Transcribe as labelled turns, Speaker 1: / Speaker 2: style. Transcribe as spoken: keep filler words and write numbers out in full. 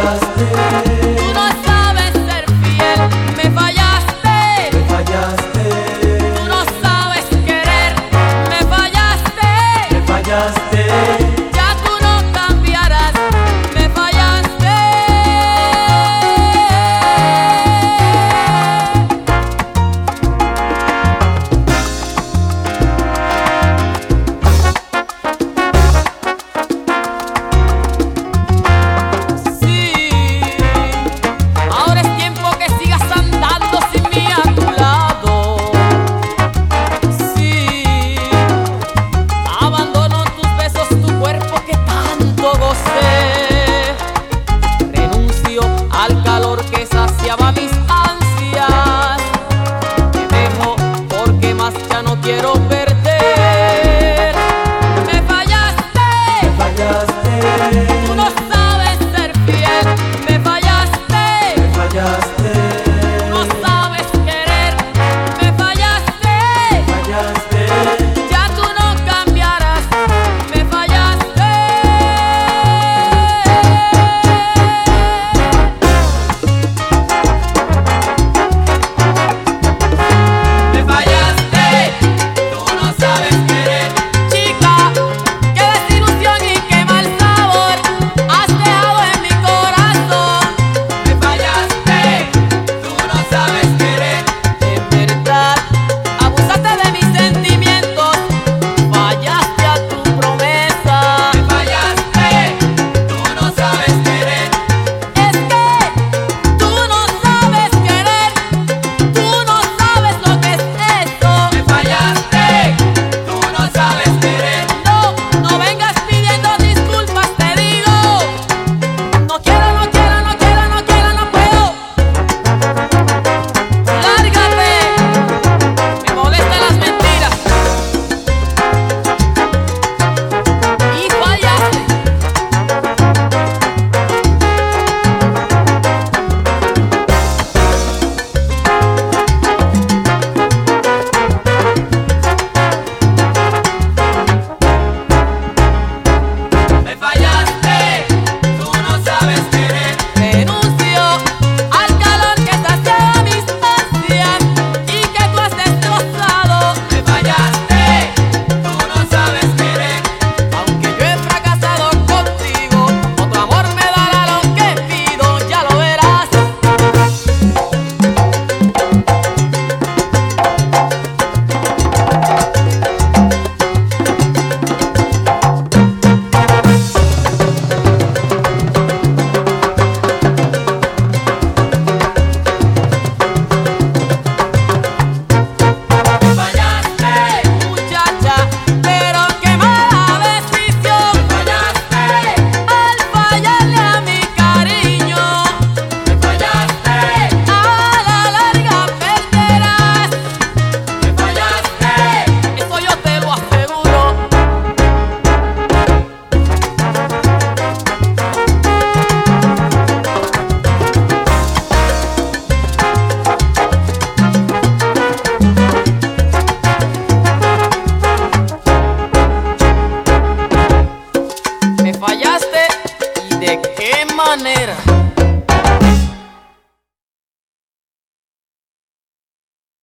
Speaker 1: fallaste.
Speaker 2: Tú no sabes ser fiel, me fallaste.
Speaker 1: Me fallaste.
Speaker 2: Tú no sabes querer, me fallaste.
Speaker 1: Me fallaste.
Speaker 2: Ya tú no cambiarás, me fallaste. Sí, ahora es tiempo que sigas andando sin mí a tu lado. Sí, abandono tus besos, tu cuerpo que tanto gocé. Renuncio al calor que saciaba mis